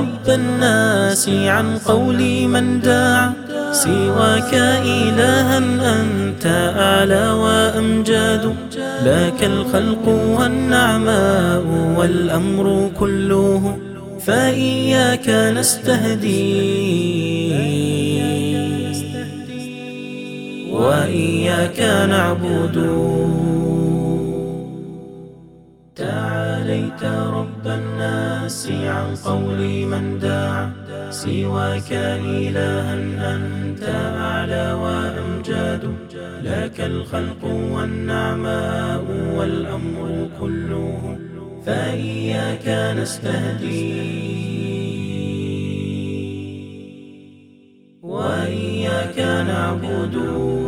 رب الناس عن قول من داع سواك إلها أنت أعلى وأمجاد. لك الخلق والنعماء والأمر كله، فإياك نستهدي وإياك نعبد. تعاليت رب الناس عن قول من داع سواك إلها أنت أعلى وأمجاد. لك الخلق والنعماء والأمر كله، فإياك نستهدي وإياك نعبد.